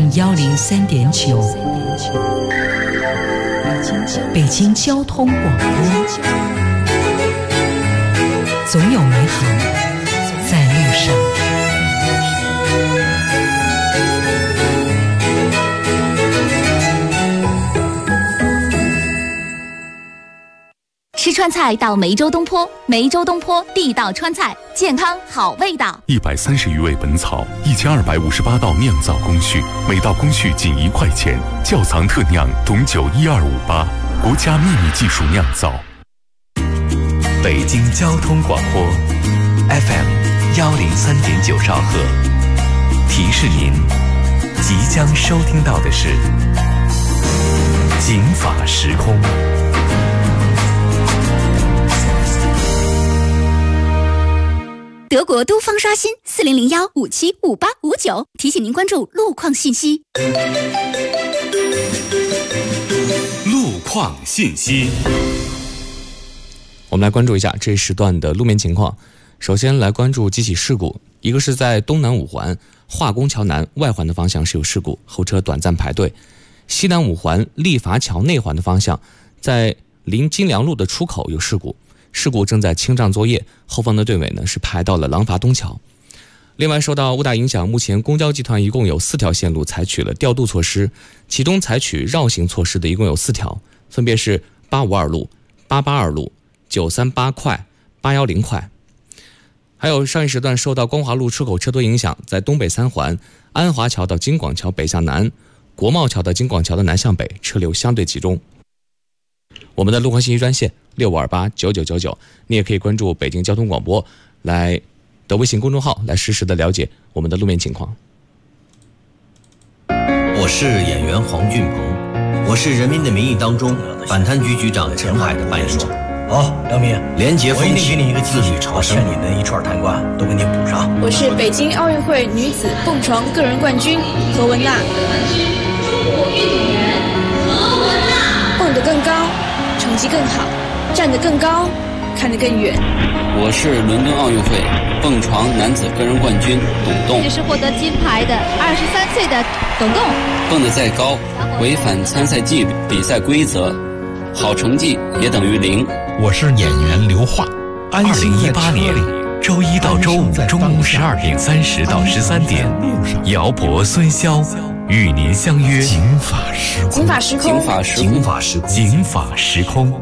FM 103.9，北京交通广播，总有美好在路上。 吃川菜到梅州东坡，梅州东坡地道川菜，健康好味道。 130余味本草，1258道酿造工序，每道工序仅1块钱。窖藏特酿董酒12588，国家秘密技术酿造。 北京交通广播 FM 103.9兆赫，提示您即将收听到的是警法时空。 德国都方刷新4001575859，提醒您关注路况信息。 路况信息， 我们来关注一下这一时段的路面情况。首先来关注几起事故，一个是在东南五环化工桥南外环的方向是有事故，后车短暂排队；西南五环立法桥内环的方向，在临金良路的出口有事故。事故正在清障作业，后方的队尾呢是排到了廊坊东桥。另外，受到雾大影响，目前公交集团一共有4条线路采取了调度措施，其中采取绕行措施的一共有4条，分别是852路、882路、938快、810快。还有上一时段受到光华路出口车多影响，在东北3环安华桥到京广桥北向南、国贸桥到京广桥的南向北车流相对集中。我们的路况信息专线65289999，你也可以关注北京交通广播来的微信公众号来实时的了解我们的路面情况。 我是演员黄俊鹏，我是《人民的名义》当中反贪局局长陈海的扮演者。 好，梁明， 廉洁风气， 我一定给你一个机会， 朝圣， 把欠你的一串贪官都给你补上。 我是北京奥运会女子蹦床个人冠军何文娜。蹦得更高，成绩更好，站得更高，看得更远。 我是伦敦奥运会蹦床男子个人冠军董栋。 这是获得金牌的23岁的董栋。 蹦得再高，违反参赛纪律、比赛规则，好成绩也等于0。 我是演员刘桦。2018年周一到周五中午12点30到13点，姚博、孙骁与您相约警法时空。 警法时空， 警法时空，警法时空，警法时空。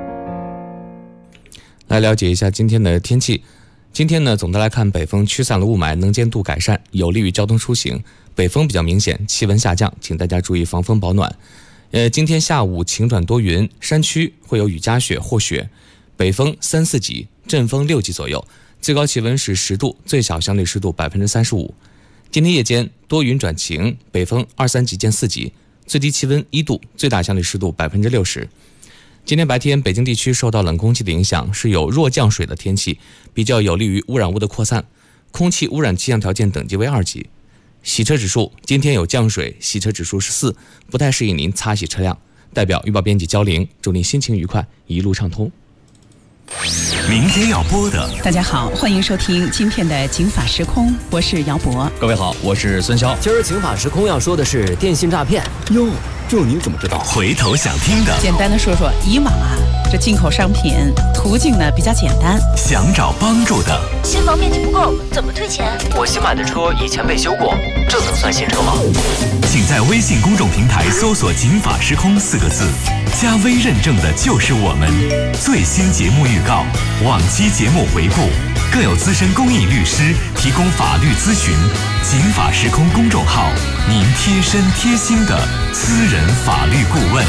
来了解一下今天的天气。今天呢，总的来看，北风驱散了雾霾，能见度改善，有利于交通出行。北风比较明显，气温下降，请大家注意防风保暖。今天下午晴转多云，山区会有雨夹雪或雪，北风3、4级，阵风6级左右，最高气温是10度，最小相对湿度35%。今天夜间多云转晴，北风2、3级见4级，最低气温1度，最大相对湿度60%。今天白天北京地区受到冷空气的影响，是有弱降水的天气，比较有利于污染物的扩散，空气污染气象条件等级为2级。洗车指数今天有降水，洗车指数是4，不太适宜您擦洗车辆。代表预报编辑焦玲，祝您心情愉快，一路畅通。 明天要播的， 大家好，欢迎收听今天的警法时空，我是姚博。 各位好，我是孙骁。 今儿警法时空要说的是电信诈骗。 哟，这你怎么知道？ 回头想听的， 简单的说说以往这进口商品途径呢比较简单， 想找帮助的， 新房面积不够怎么退钱？ 我新买的车以前被修过，这能算新车吗？ 请在微信公众平台搜索警法时空4个字，加微认证的就是我们。最新节目预告，往期节目回顾，更有资深公益律师提供法律咨询。警法时空公众号，您贴身贴心的私人法律顾问。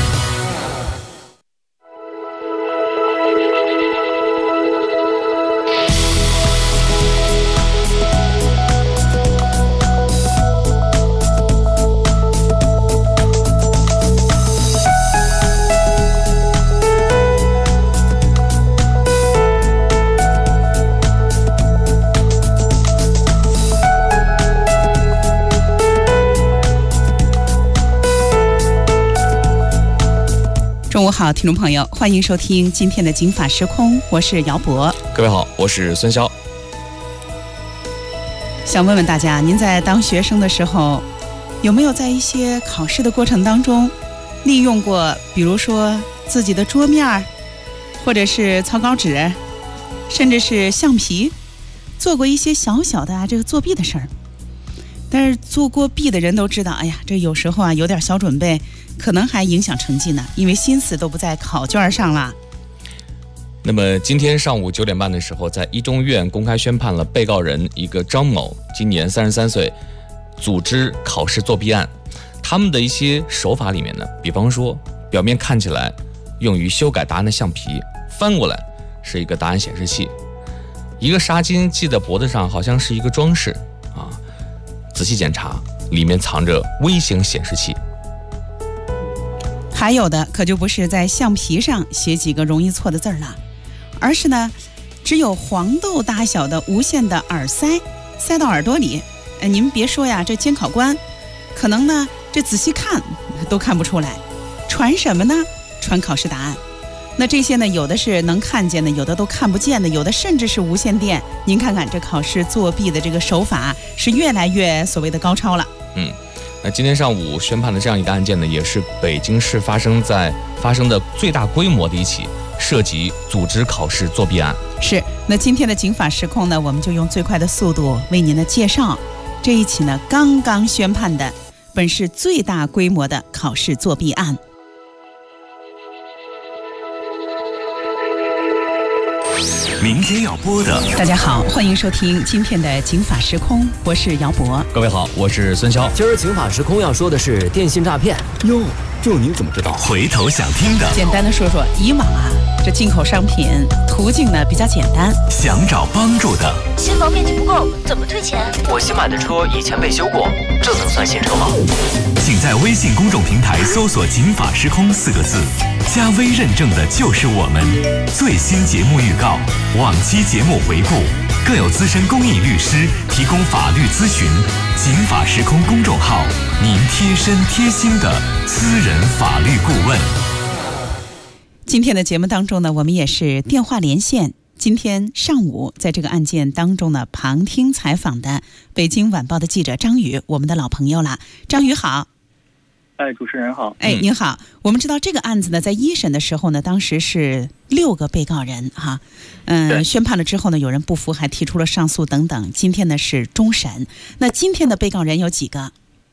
中午好，听众朋友，欢迎收听今天的警法时空，我是姚博。 各位好，我是孙骁。 想问问大家，您在当学生的时候有没有在一些考试的过程当中利用过，比如说自己的桌面，或者是草稿纸，甚至是橡皮，做过一些小小的这个作弊的事儿？但是做过弊的人都知道，哎呀，这有时候有点小准备可能还影响成绩呢，因为心思都不在考卷上了。 那么今天上午9点半的时候，在一中院公开宣判了被告人一个张某，今年33岁，组织考试作弊案。他们的一些手法里面呢，比方说表面看起来用于修改答案的橡皮，翻过来是一个答案显示器，一个纱巾系在脖子上好像是一个装饰啊，仔细检查里面藏着微型显示器。 还有的可就不是在橡皮上写几个容易错的字了，而是呢只有黄豆大小的无线的耳塞塞到耳朵里。你们别说呀，这监考官可能呢这仔细看都看不出来，传什么呢？传考试答案。那这些呢，有的是能看见的，有的都看不见的，有的甚至是无线电。您看看这考试作弊的这个手法是越来越所谓的高超了。 那今天上午宣判的这样一个案件呢，也是北京市发生的最大规模的一起涉及组织考试作弊案。 是，那今天的警法时空呢，我们就用最快的速度为您的介绍这一起呢刚刚宣判的本市最大规模的考试作弊案。 明天要播的。 大家好，欢迎收听今天的警法时空，我是姚博。 各位好，我是孙潇。 今儿警法时空要说的是电信诈骗。 哟，这你怎么知道？ 回头想听的。 简单的说说，以往这进口商品途径呢比较简单。 想找帮助的。 新房面积不够，怎么退钱？ 我新买的车以前被修过，这能算新车吗？ 请在微信公众平台搜索“警法时空”4个字，加微认证的就是我们。最新节目预告、往期节目回顾，更有资深公益律师提供法律咨询。警法时空公众号，您贴身贴心的私人法律顾问。 今天的节目当中呢，我们也是电话连线。今天上午在这个案件当中呢，旁听采访的北京晚报的记者张宇，我们的老朋友了。张宇好。 主持人好。 您好。我们知道这个案子呢，在一审的时候呢，当时是6个被告人哈，宣判了之后呢，有人不服，还提出了上诉等等。今天呢是终审。那今天的被告人有几个？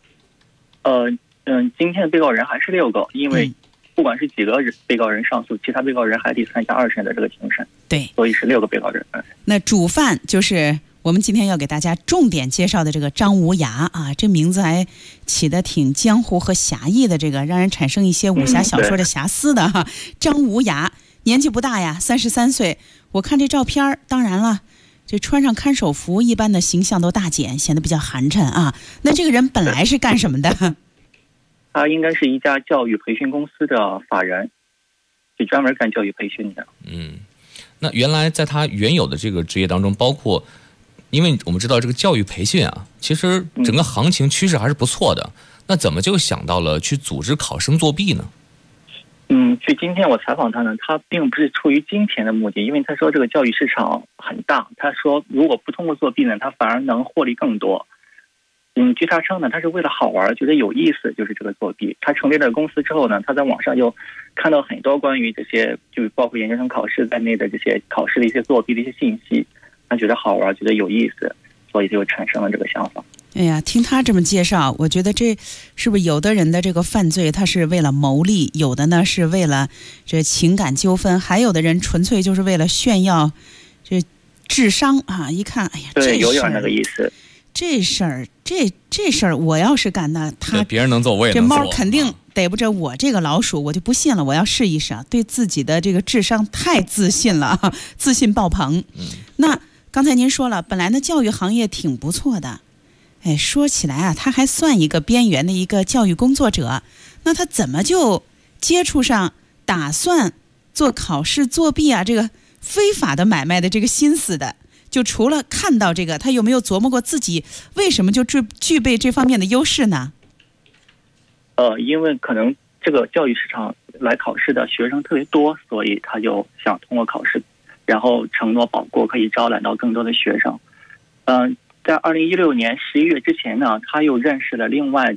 今天的被告人还是6个，因为不管是几个被告人上诉，其他被告人还得参加2审的这个庭审。 对， 所以是6个被告人。 那主犯就是我们今天要给大家重点介绍的这个张无涯啊，这名字还起得挺江湖和侠义的，这个让人产生一些武侠小说的遐思的哈。张无涯年纪不大呀，33岁。我看这照片，当然了，这穿上看守服，一般的形象都大减，显得比较寒碜啊。那这个人本来是干什么的？ 他应该是一家教育培训公司的法人，就专门干教育培训的。 那原来在他原有的这个职业当中，包括，因为我们知道这个教育培训啊，其实整个行情趋势还是不错的。那怎么就想到了去组织考生作弊呢？ 据今天我采访他呢，他并不是出于金钱的目的，因为他说这个教育市场很大，他说如果不通过作弊呢，他反而能获利更多。据他称呢，他是为了好玩，觉得有意思，就是这个作弊。他成立了公司之后呢，他在网上就看到很多关于这些，就包括研究生考试在内的这些考试的一些作弊的一些信息，他觉得好玩，觉得有意思，所以就产生了这个想法。 哎呀，听他这么介绍，我觉得这是不是有的人的这个犯罪他是为了牟利，有的呢是为了这情感纠纷，还有的人纯粹就是为了炫耀这智商啊！一看，哎呀， 对，有点那个意思。 这事儿，我要是干那他别人能做，我也能做。 这猫肯定逮不着我这个老鼠，我就不信了，我要试一试啊！对自己的这个智商太自信了，自信爆棚。那刚才您说了，本来呢教育行业挺不错的，说起来他还算一个边缘的一个教育工作者，那他怎么就接触上打算做考试作弊啊这个非法的买卖的这个心思的？就除了看到这个，他有没有琢磨过自己为什么就具备这方面的优势呢？ 因为可能这个教育市场来考试的学生特别多，所以他就想通过考试，然后承诺保过，可以招揽到更多的学生。 在2016年11月之前呢，他又认识了另外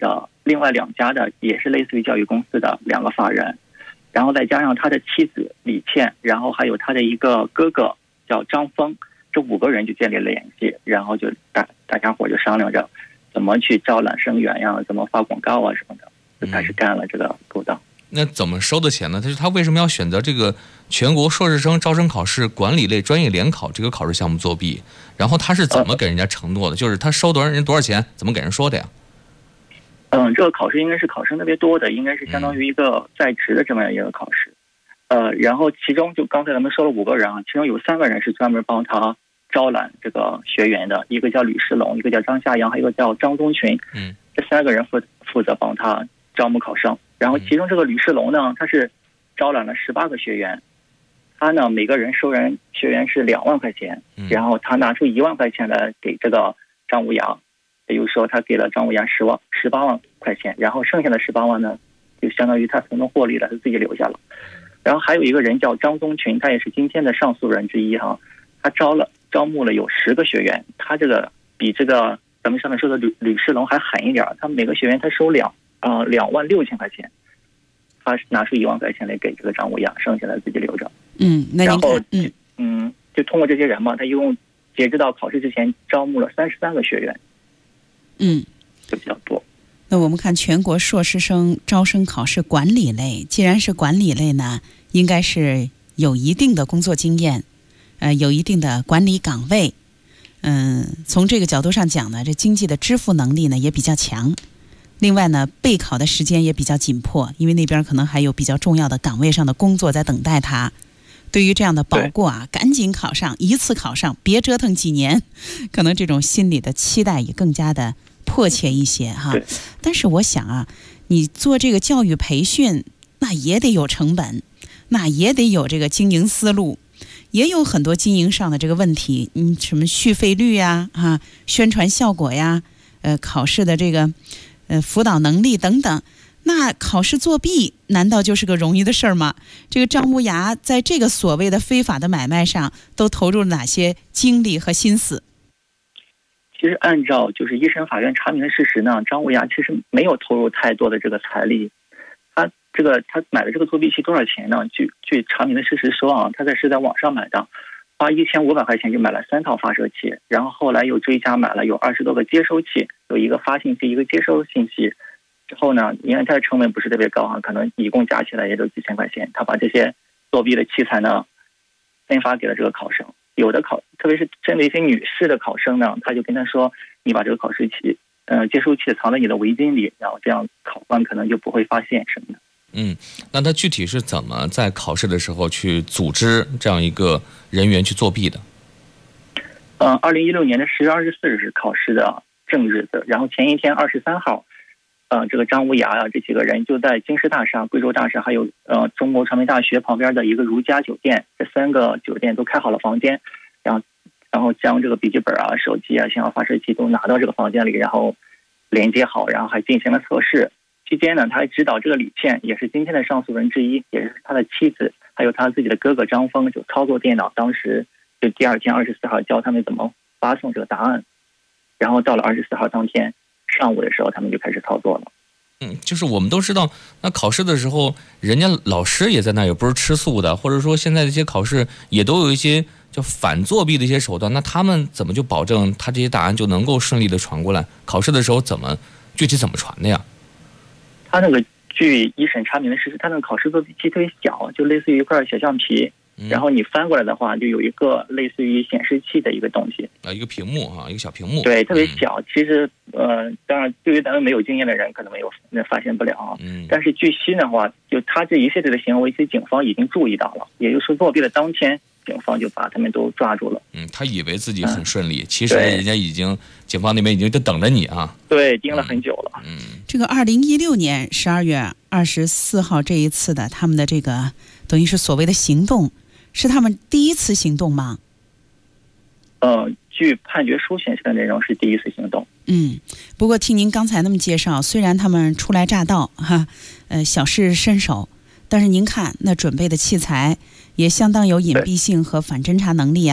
2家的也是类似于教育公司的2个法人，然后再加上他的妻子李倩，然后还有他的一个哥哥叫张峰，这5个人就建立了联系，然后就大家伙就商量着怎么去招揽生源呀，怎么发广告啊什么的，就开始干了这个勾当。 那怎么收的钱呢？他为什么要选择这个全国硕士生招生考试管理类专业联考这个考试项目作弊？然后他是怎么给人家承诺的？就是他收多少钱，怎么给人说的呀？ 这个考试应该是考生特别多的，应该是相当于一个在职的这么一个考试。然后其中就刚才咱们说了5个人啊，其中有3个人是专门帮他招揽这个学员的，一个叫吕世龙，一个叫张夏阳，还有一个叫张宗群。这3个人负责帮他招募考生。然后其中这个吕世龙呢，他是招揽了18个学员，他呢每个人收人学员是2万块钱，然后他拿出1万块钱来给这个张无涯，也就是说他给了张无涯18万块钱，然后剩下的18万呢，就相当于他从中获利了，他自己留下了。然后还有一个人叫张宗群，他也是今天的上诉人之一哈，他招募了有10个学员，他这个比这个咱们上面说的吕世龙还狠一点，他每个学员他收2万6千块钱，他拿出1万块钱来给这个张无涯，剩下的自己留着。 那然后就通过这些人嘛，他一共截止到考试之前招募了33个学员，就比较多。 那我们看全国硕士生招生考试管理类，既然是管理类呢，应该是有一定的工作经验，有一定的管理岗位。从这个角度上讲呢，这经济的支付能力呢也比较强。另外呢，备考的时间也比较紧迫，因为那边可能还有比较重要的岗位上的工作在等待他。对于这样的保过啊，赶紧考上，一次考上，别折腾几年，可能这种心理的期待也更加的迫切一些哈。但是我想啊，你做这个教育培训，那也得有成本，那也得有这个经营思路，也有很多经营上的这个问题，什么续费率呀，宣传效果呀，考试的这个辅导能力等等。那考试作弊难道就是个容易的事儿吗？这个张无涯在这个所谓的非法的买卖上都投入了哪些精力和心思？ 其实按照就是一审法院查明的事实呢，张无涯其实没有投入太多的这个财力。他买的这个作弊器多少钱呢？据查明的事实说啊，他是在网上买的，花1500块钱就买了3套发射器，然后后来又追加买了有20多个接收器，有一个发信息，一个接收信息。之后呢，因为它的成本不是特别高啊，可能一共加起来也就几千块钱。他把这些作弊的器材呢分发给了这个考生，有的特别是针对一些女士的考生呢，他就跟他说，你把这个考试器接收器藏在你的围巾里，然后这样考官可能就不会发现什么的。 那他具体是怎么在考试的时候去组织这样一个人员去作弊的 ？2016年的10月24日是考试的正日子，然后前一天23号。这个张无涯啊，这几个人就在京师大厦、贵州大厦，还有中国传媒大学旁边的一个如家酒店，这3个酒店都开好了房间，然后将这个笔记本啊、手机啊、信号发射器都拿到这个房间里，然后连接好，然后还进行了测试。期间呢，他还指导这个李倩，也是今天的上诉人之一，也是他的妻子，还有他自己的哥哥张峰，就操作电脑。当时就第2天24号教他们怎么发送这个答案，然后到了24号当天上午的时候，他们就开始操作了。 就是我们都知道，那考试的时候，人家老师也在那，也不是吃素的，或者说现在这些考试也都有一些叫反作弊的一些手段。那他们怎么就保证他这些答案就能够顺利的传过来？考试的时候具体怎么传的呀？ 他那个据一审查明的事实，他那个考试作弊器特别小，就类似于一块小橡皮。然后你翻过来的话，就有一个类似于显示器的一个东西一个屏幕一个小屏幕， 对，特别小。其实当然对于咱们没有经验的人可能发现不了但是据悉的话，就他这一系列的行为，其实警方已经注意到了，也就是说作弊的当天，警方就把他们都抓住了。 他以为自己很顺利，其实人家警方那边已经在等着你啊。 对，盯了很久了。 这个2016年12月24号这一次的他们的这个等于是所谓的行动，是他们第一次行动吗？ 据判决书显示的内容是第一次行动。 不过听您刚才那么介绍，虽然他们初来乍到小试身手，但是您看那准备的器材也相当有隐蔽性和反侦查能力啊。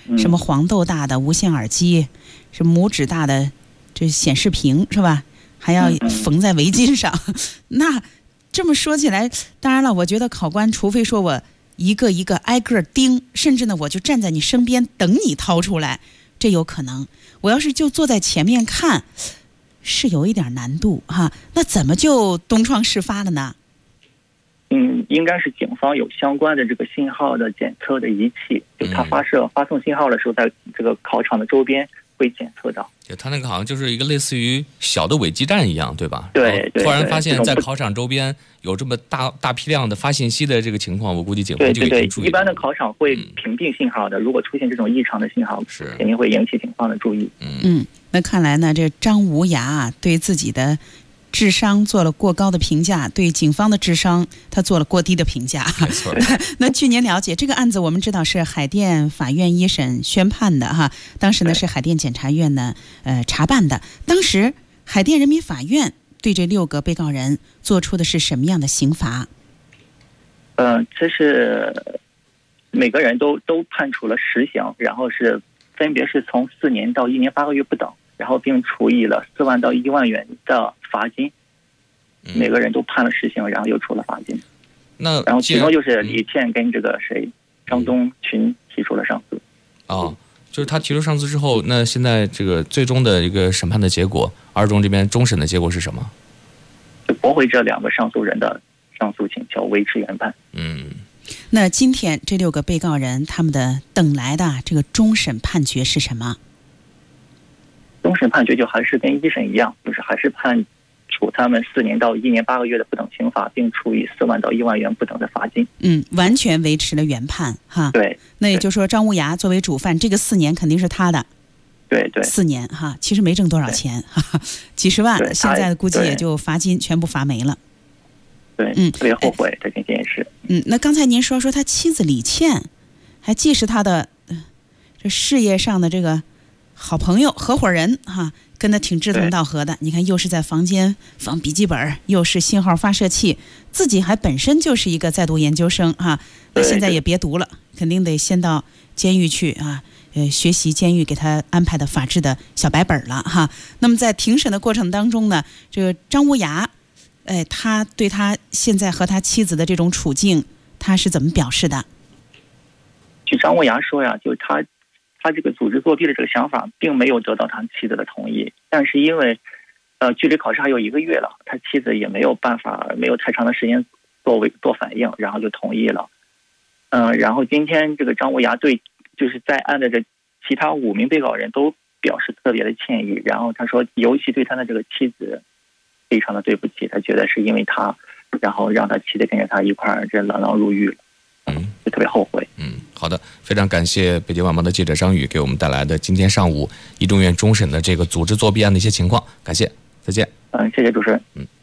什么黄豆大的无线耳机，什么拇指大的这显示屏是吧？还要缝在围巾上。那这么说起来，当然了，我觉得考官除非说我一个一个挨个盯，甚至呢我就站在你身边等你掏出来，这有可能。我要是就坐在前面看，是有一点难度哈。那怎么就东窗事发了呢？ 应该是警方有相关的这个信号的检测的仪器，就它发送信号的时候，在这个考场的周边会检测到。 就它那个好像就是一个类似于小的伪基站一样，对吧？ 对。 突然发现，在考场周边有这么大批量的发信息的这个情况，我估计警方就已经注意到。 一般的考场会屏蔽信号的，如果出现这种异常的信号，肯定会引起警方的注意。 那看来呢，这张无涯对自己的智商做了过高的评价，对警方的智商他做了过低的评价。 没错。 那据您了解，这个案子我们知道是海淀法院一审宣判的哈，当时呢是海淀检察院呢查办的。当时海淀人民法院对这6个被告人做出的是什么样的刑罚？ 这是每个人都判处了实刑，然后是分别是从4年到1年8个月不等，然后并处以了4万到1万元的罚金。每个人都判了实刑，然后又处了罚金。然后其中就是李倩跟这个张东群提出了上诉。 就是他提出上诉之后，那现在这个最终的一个审判的结果，二中这边终审的结果是什么？ 就驳回这2个上诉人的上诉请求，维持原判。 那今天这6个被告人他们的等来的这个终审判决是什么？ 终审判决就还是跟1审一样，就是还是判处他们4年到1年8个月的不等刑罚，并处以4万到1万元不等的罚金。 完全维持了原判哈。 对。 那也就是说，张无涯作为主犯，这个4年肯定是他的。 对。 4年哈，其实没挣多少钱哈，几十万，现在估计也就罚金全部罚没了。 对。特别后悔这件事。 那刚才您说他妻子李倩，还既是他的这事业上的这个好朋友、合伙人哈，跟他挺志同道合的。你看，又是在房间放笔记本，又是信号发射器，自己还本身就是一个在读研究生哈。那现在也别读了，肯定得先到监狱去啊，学习监狱给他安排的法治的小白本了哈。那么在庭审的过程当中呢，这个张无涯，他对他现在和他妻子的这种处境，他是怎么表示的？ 据张无涯说呀，就他这个组织作弊的这个想法并没有得到他妻子的同意，但是因为距离考试还有1个月了，他妻子也没有办法，没有太长的时间做反应，然后就同意了。然后今天这个张无涯对就是在案的这其他5名被告人都表示特别的歉意，然后他说尤其对他的这个妻子非常的对不起，他觉得是因为他，然后让他妻子跟着他一块儿这锒铛入狱了，就特别后悔。 好的，非常感谢北京晚报的记者张宇给我们带来的今天上午一中院终审的这个组织作弊案的一些情况，感谢，再见。 谢谢主持人。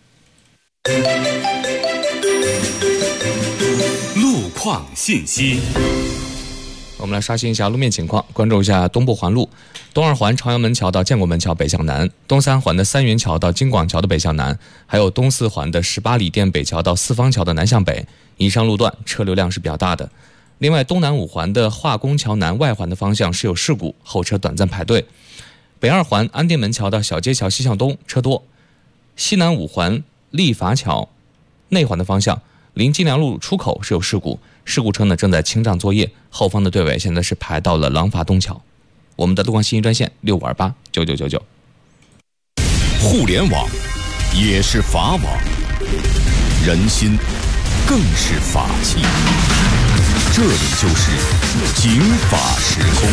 路况信息。 我们来刷新一下路面情况，关注一下东部环路，东2环朝阳门桥到建国门桥北向南，东3环的三元桥到京广桥的北向南，还有东4环的18里店北桥到四方桥的南向北，以上路段车流量是比较大的。另外，东南5环的化工桥南外环的方向是有事故，后车短暂排队。北2环安定门桥到小街桥西向东车多。西南5环立法桥内环的方向，临金良路出口是有事故，事故车呢正在清障作业，后方的队尾现在是排到了廊坊东桥。我们的路况信息专线65289999。 互联网也是法网，人心更是法器。这里就是警法时空。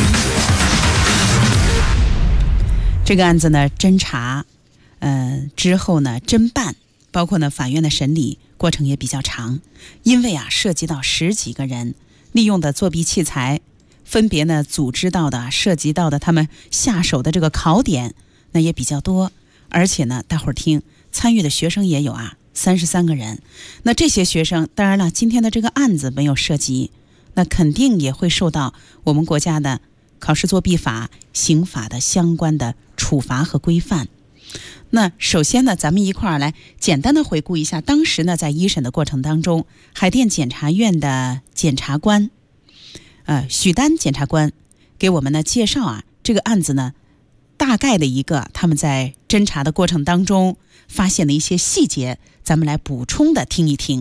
这个案子呢，侦查，之后呢，侦办，包括呢法院的审理过程也比较长，因为涉及到10几个人利用的作弊器材，分别呢组织到的、涉及到的他们下手的这个考点，那也比较多，而且呢，大伙儿听参与的学生也有33个人。那这些学生，当然了，今天的这个案子没有涉及，那肯定也会受到我们国家的考试作弊法、刑法的相关的处罚和规范。那首先呢，咱们一块儿来简单的回顾一下，当时呢在一审的过程当中，海淀检察院的检察官许丹检察官给我们呢介绍啊这个案子呢大概的一个他们在侦查的过程当中发现的一些细节，咱们来补充的听一听。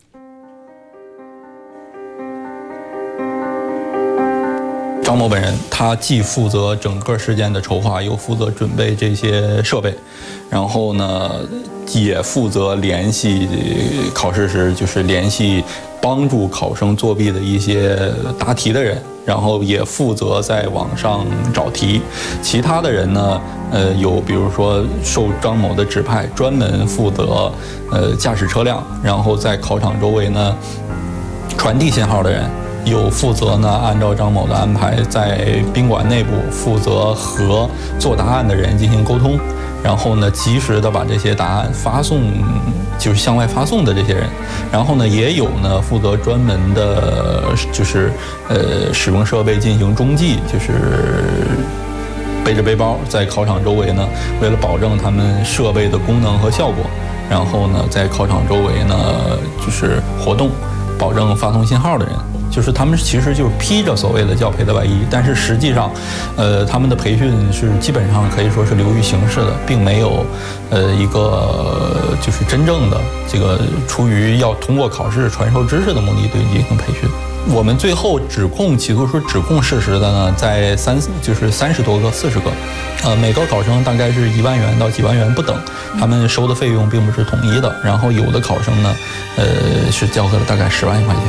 张某本人，他既负责整个事件的筹划，又负责准备这些设备，然后呢，也负责联系考试时，就是联系帮助考生作弊的一些答题的人，然后也负责在网上找题。其他的人呢，有比如说受张某的指派，专门负责驾驶车辆，然后在考场周围呢传递信号的人。有负责呢，按照张某的安排，在宾馆内部负责和做答案的人进行沟通，然后呢，及时的把这些答案发送，就是向外发送的这些人。然后呢，也有呢负责专门的，就是使用设备进行中继，就是背着背包在考场周围呢，为了保证他们设备的功能和效果，然后呢，在考场周围呢就是活动，保证发送信号的人。就是他们其实就是披着所谓的教培的外衣，但是实际上，他们的培训是基本上可以说是流于形式的，并没有，一个就是真正的这个出于要通过考试传授知识的目的对你进行培训。我们最后起诉书指控事实的呢，在30多个、40个，每个考生大概是1万元到几万元不等，他们收的费用并不是统一的，然后有的考生呢，是交了大概10万块钱。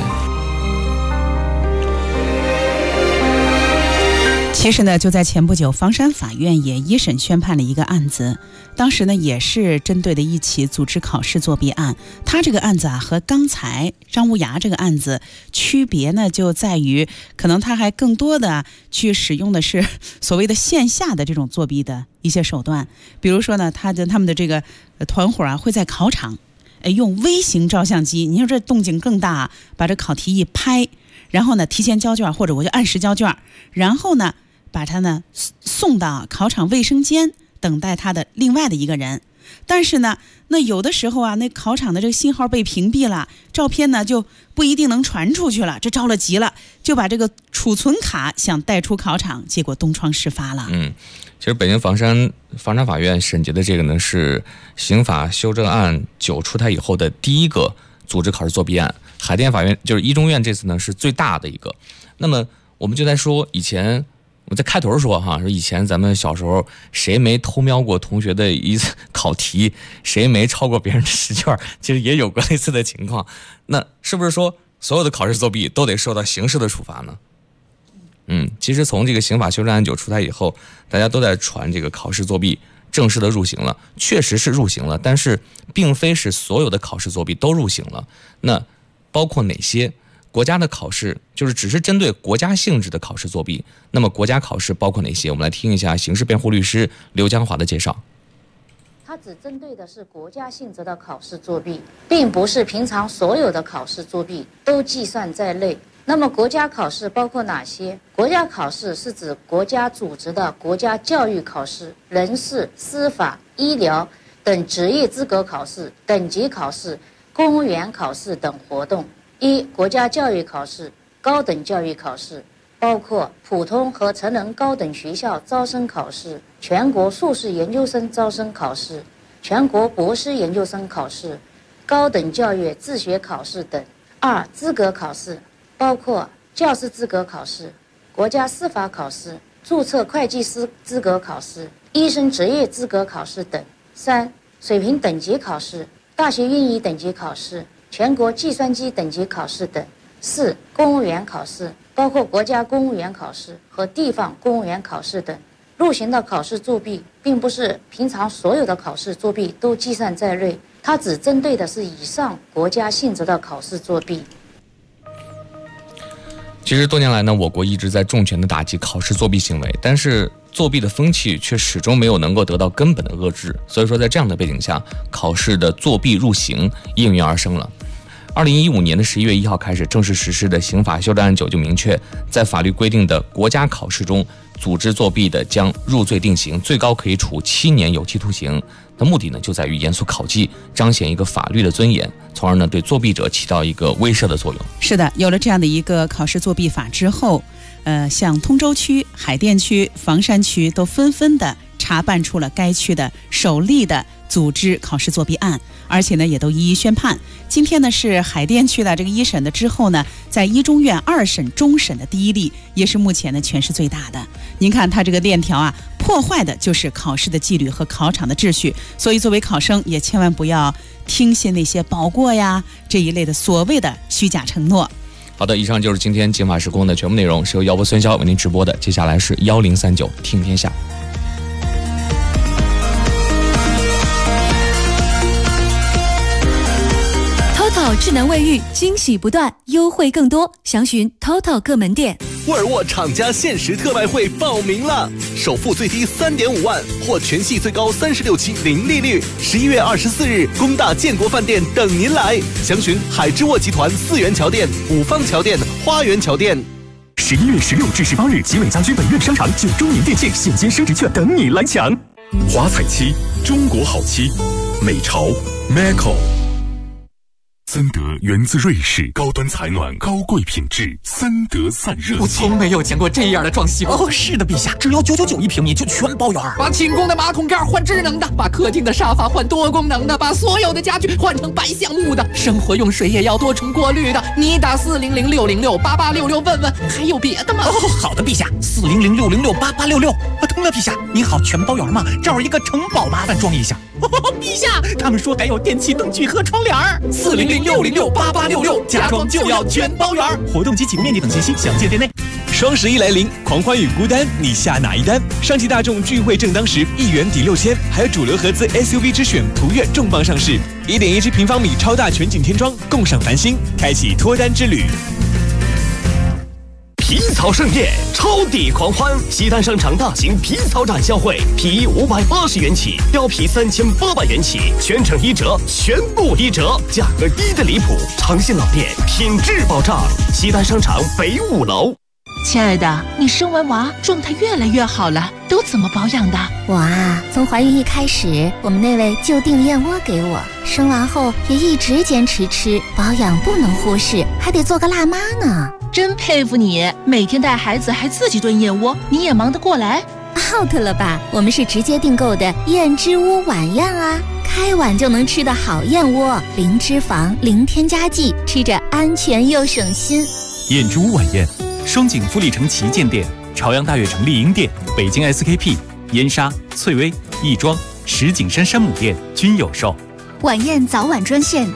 其实呢，就在前不久，房山法院也一审宣判了一个案子，当时呢也是针对的一起组织考试作弊案。他这个案子啊和刚才张无涯这个案子区别呢，就在于可能他还更多的去使用的是所谓的线下的这种作弊的一些手段，比如说呢，他们的这个团伙啊会在考场，用微型照相机，你说这动静更大，把这考题一拍，然后呢提前交卷，或者我就按时交卷，然后呢把他呢送到考场卫生间等待他的另外的一个人。但是呢，那有的时候啊，那考场的这个信号被屏蔽了，照片呢就不一定能传出去了，这着了急了，就把这个储存卡想带出考场，结果东窗事发了。 其实北京房山法院审结的这个呢是刑法修正案9出台以后的第一个组织考试作弊案，海淀法院就是一中院这次呢是最大的一个。那么我们就在说以前。我在开头说以前咱们小时候谁没偷瞄过同学的一次考题，谁没抄过别人的试卷，其实也有过类似的情况。那是不是说所有的考试作弊都得受到刑事的处罚呢？其实从这个刑法修正案9出台以后，大家都在传这个考试作弊正式的入刑了，确实是入刑了，但是并非是所有的考试作弊都入刑了。那包括哪些？国家的考试就是只是针对国家性质的考试作弊，那么国家考试包括哪些？我们来听一下刑事辩护律师刘江华的介绍。 它只针对的是国家性质的考试作弊，并不是平常所有的考试作弊都计算在内。那么国家考试包括哪些？国家考试是指国家组织的国家教育考试、人事、司法、医疗等职业资格考试、等级考试、公务员考试等活动。国家教育考试、高等教育考试包括普通和成人高等学校招生考试、全国硕士研究生招生考试、全国博士研究生考试、高等教育自学考试等。资格考试包括教师资格考试、国家司法考试、注册会计师资格考试、医生职业资格考试等。水平等级考试、大学英语等级考试、全国计算机等级考试等。公务员考试包括国家公务员考试和地方公务员考试等。入刑的考试作弊并不是平常所有的考试作弊都计算在内，它只针对的是以上国家性质的考试作弊。 其实多年来呢，我国一直在重拳的打击考试作弊行为，但是作弊的风气却始终没有能够得到根本的遏制。所以说在这样的背景下，考试的作弊入刑应运而生了。2015年的11月1号开始正式实施的刑法修正案9就明确，在法律规定的国家考试中组织作弊的将入罪定刑，最高可以处7年有期徒刑。那目的呢，就在于严肃考纪，彰显一个法律的尊严，从而呢对作弊者起到一个威慑的作用。 是的，有了这样的一个考试作弊法之后， 像通州区、海淀区、房山区都纷纷的查办出了该区的首例的组织考试作弊案，而且呢也都一一宣判。今天呢是海淀区的这个一审的之后呢，在一中院二审终审的第一例，也是目前呢全市最大的。您看它这个链条啊，破坏的就是考试的纪律和考场的秩序，所以作为考生也千万不要听信那些保过呀这一类的所谓的虚假承诺。 好的，以上就是今天警法时空的全部内容，是由姚博孙骁为您直播的。接下来是1039听天下。 TOTO 智能卫浴惊喜不断，优惠更多，详询 TOTO 各门店。 沃尔沃厂家限时特卖会报名了，首付最低3.5万，或全系最高36期零利率。11月24日，工大建国饭店等您来，详询海之沃集团4元桥店、五方桥店、花园桥店。 11月16至18日，吉伟家居本院商场9周年店庆现金升值券等你来抢。 华彩漆，中国好漆，美潮 Maco。森德源自瑞士，高端采暖，高贵品质，森德散热。 我从没有见过这样的装修。 哦，是的，陛下，只要999一平米就全包圆。 把寝宫的马桶盖换智能的，把客厅的沙发换多功能的，把所有的家具换成白橡木的，生活用水也要多重过滤的。你打400-606-8866问问，还有别的吗？ 哦，好的，陛下，400-606-8866。通了，陛下，您好，全包圆吗？这儿一个城堡，麻烦装一下。陛下，他们说还有电器灯具和窗帘儿。 400-606-8866，家装就要全包圆。 活动及起步面积等信息详见店内。 双11来临，狂欢与孤单，你下哪一单？上汽大众聚会正当时，1元抵6000，还有主流合资 SUV 之选途岳重磅上市，1.17平方米超大全景天窗，共赏繁星，开启脱单之旅。 皮草盛宴，超抵狂欢！西单商场大型皮草展销会，皮衣580元起，貂皮3800元起，全程1折，全部1折，价格低得离谱。诚信老店，品质保障。西单商场北5楼。 亲爱的，你生完娃状态越来越好了，都怎么保养的？ 我啊，从怀孕一开始，我们那位就订燕窝给我，生完后也一直坚持吃，保养不能忽视，还得做个辣妈呢。 真佩服你，每天带孩子还自己炖燕窝，你也忙得过来 ？out 了吧？我们是直接订购的燕之屋晚宴啊，开碗就能吃的好燕窝，零脂肪，零添加剂，吃着安全又省心。 燕之屋晚宴，双井富力城旗舰店、朝阳大悦城丽婴店、北京 SKP、燕莎、翠微、亦庄、石景山山姆店均有售。 晚宴早晚专线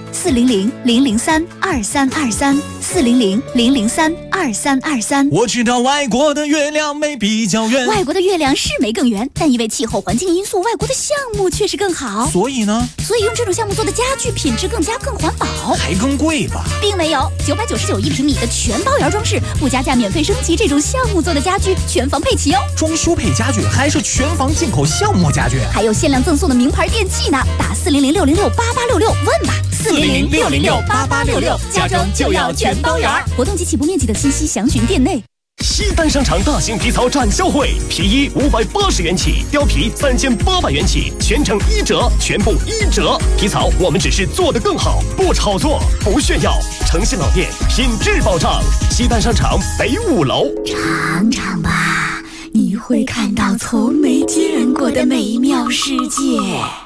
400-003-2323，400-003-2323。 我知道外国的月亮没比较圆， 外国的月亮是没更圆，但因为气候环境因素，外国的项目确实更好。 所以呢？ 所以用这种项目做的家具品质更环保， 还更贵吧？ 并没有，999一平米的全包圆装饰，不加价免费升级，这种项目做的家具全房配齐哦。 装修配家具还是全房进口项目家具， 还有限量赠送的名牌电器呢。打400-606-8866问吧，400-606-8866，家装就要全包圆。活动及起步面积等信息详询店内。 西单商场大型皮草展销会，皮衣580元起，貂皮3800元起，全程1折，全部1折。皮草我们只是做得更好，不炒作，不炫耀。诚信老店，品质保障。西单商场北5楼。 尝尝吧，你会看到从没见过的美妙世界。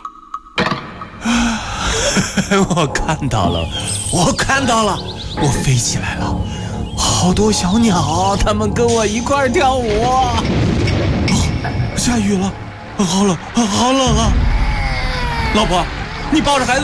我看到了，我飞起来了，好多小鸟，它们跟我一块儿跳舞。下雨了，好冷啊！老婆，你抱着孩子